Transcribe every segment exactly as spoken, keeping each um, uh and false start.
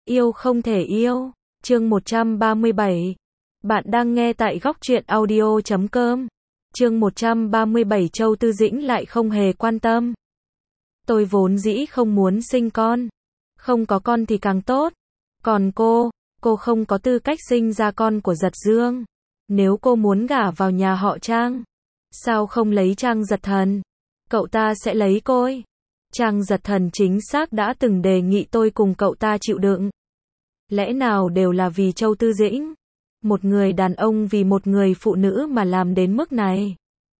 Yêu không thể yêu. Chương một trăm ba mươi bảy. Bạn đang nghe tại góc truyện audio chấm com. Chương một trăm ba mươi bảy. Châu Tư Dĩnh lại không hề quan tâm. Tôi vốn dĩ không muốn sinh con. Không có con thì càng tốt. Còn cô, cô không có tư cách sinh ra con của Giật Dương. Nếu cô muốn gả vào nhà họ Trang, sao không lấy Trang Giật Thần? Cậu ta sẽ lấy cô. Trang Giật Thần chính xác đã từng đề nghị tôi cùng cậu ta chịu đựng. Lẽ nào đều là vì Châu Tư Dĩnh? Một người đàn ông vì một người phụ nữ mà làm đến mức này.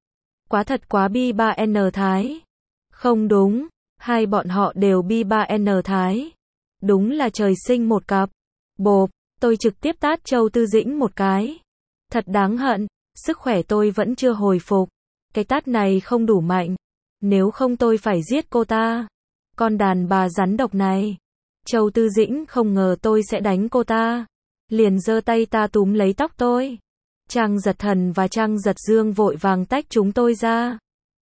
Quá thật quá bi ba en thái. Không đúng, hai bọn họ đều bi ba en thái. Đúng là trời sinh một cặp. Bộp, tôi trực tiếp tát Châu Tư Dĩnh một cái. Thật đáng hận, sức khỏe tôi vẫn chưa hồi phục. Cái tát này không đủ mạnh. Nếu không tôi phải giết cô ta. Con đàn bà rắn độc này. Châu Tư Dĩnh không ngờ tôi sẽ đánh cô ta. Liền giơ tay ta túm lấy tóc tôi. Trang Giật Thần và Trang Giật Dương vội vàng tách chúng tôi ra.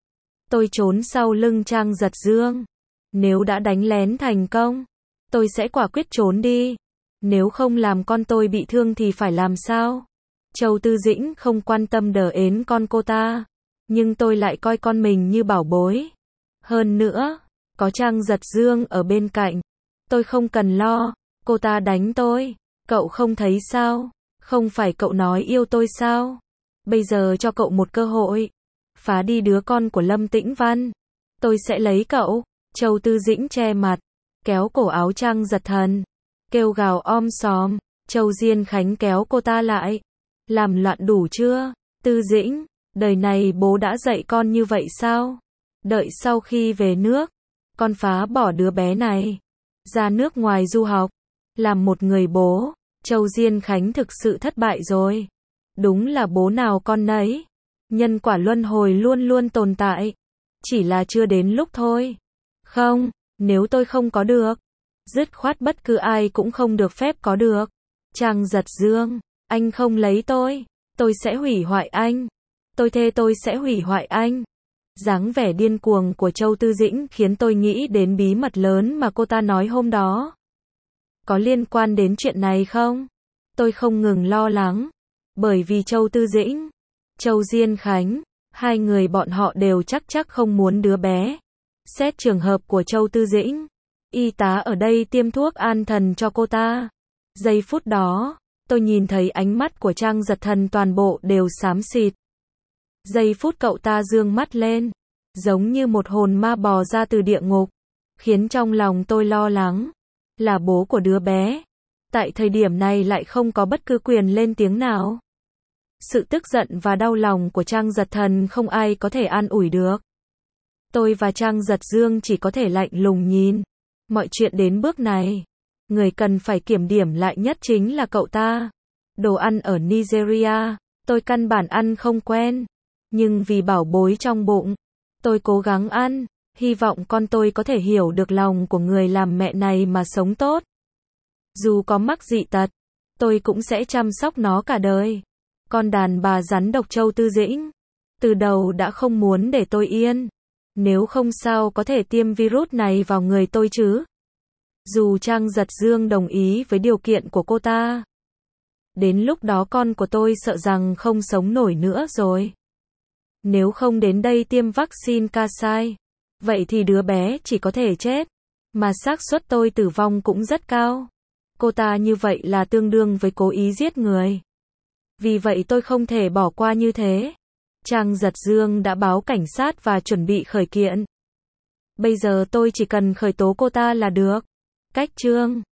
Tôi trốn sau lưng Trang Giật Dương. Nếu đã đánh lén thành công, tôi sẽ quả quyết trốn đi. Nếu không làm con tôi bị thương thì phải làm sao? Châu Tư Dĩnh không quan tâm đờ ến con cô ta. Nhưng tôi lại coi con mình như bảo bối. Hơn nữa, có Trang Giật Dương ở bên cạnh. Tôi không cần lo, cô ta đánh tôi. Cậu không thấy sao? Không phải cậu nói yêu tôi sao? Bây giờ cho cậu một cơ hội. Phá đi đứa con của Lâm Tĩnh Văn. Tôi sẽ lấy cậu. Châu Tư Dĩnh che mặt, kéo cổ áo Trang Giật Thần, kêu gào om sòm. Châu Diên Khánh kéo cô ta lại. Làm loạn đủ chưa? Tư Dĩnh, đời này bố đã dạy con như vậy sao? Đợi sau khi về nước, con phá bỏ đứa bé này. Ra nước ngoài du học. Làm một người bố. Châu Diên Khánh thực sự thất bại rồi. Đúng là bố nào con nấy. Nhân quả luân hồi luôn luôn tồn tại. Chỉ là chưa đến lúc thôi. Không, nếu tôi không có được. Dứt khoát bất cứ ai cũng không được phép có được. Trang Giật Dương, anh không lấy tôi. Tôi sẽ hủy hoại anh. Tôi thề tôi sẽ hủy hoại anh. Dáng vẻ điên cuồng của Châu Tư Dĩnh khiến tôi nghĩ đến bí mật lớn mà cô ta nói hôm đó. Có liên quan đến chuyện này không? Tôi không ngừng lo lắng. Bởi vì Châu Tư Dĩnh, Châu Diên Khánh, hai người bọn họ đều chắc chắc không muốn đứa bé. Xét trường hợp của Châu Tư Dĩnh, y tá ở đây tiêm thuốc an thần cho cô ta. Giây phút đó, tôi nhìn thấy ánh mắt của Trang Giật Thần toàn bộ đều xám xịt. Giây phút cậu ta dương mắt lên, giống như một hồn ma bò ra từ địa ngục, khiến trong lòng tôi lo lắng. Là bố của đứa bé, tại thời điểm này lại không có bất cứ quyền lên tiếng nào. Sự tức giận và đau lòng của Trang Giật Thần không ai có thể an ủi được. Tôi và Trang Giật Dương chỉ có thể lạnh lùng nhìn. Mọi chuyện đến bước này, người cần phải kiểm điểm lại nhất chính là cậu ta. Đồ ăn ở Nigeria, tôi căn bản ăn không quen. Nhưng vì bảo bối trong bụng, tôi cố gắng ăn. Hy vọng con tôi có thể hiểu được lòng của người làm mẹ này mà sống tốt. Dù có mắc dị tật, tôi cũng sẽ chăm sóc nó cả đời. Con đàn bà rắn độc Châu Tư Dĩnh, từ đầu đã không muốn để tôi yên. Nếu không sao có thể tiêm virus này vào người tôi chứ? Dù Trang Giật Dương đồng ý với điều kiện của cô ta, đến lúc đó con của tôi sợ rằng không sống nổi nữa rồi. Nếu không đến đây tiêm vaccine Kasai, vậy thì đứa bé chỉ có thể chết, mà xác suất tôi tử vong cũng rất cao. Cô ta như vậy là tương đương với cố ý giết người. Vì vậy tôi không thể bỏ qua như thế. Trang Giật Dương đã báo cảnh sát và chuẩn bị khởi kiện. Bây giờ tôi chỉ cần khởi tố cô ta là được. Cách chương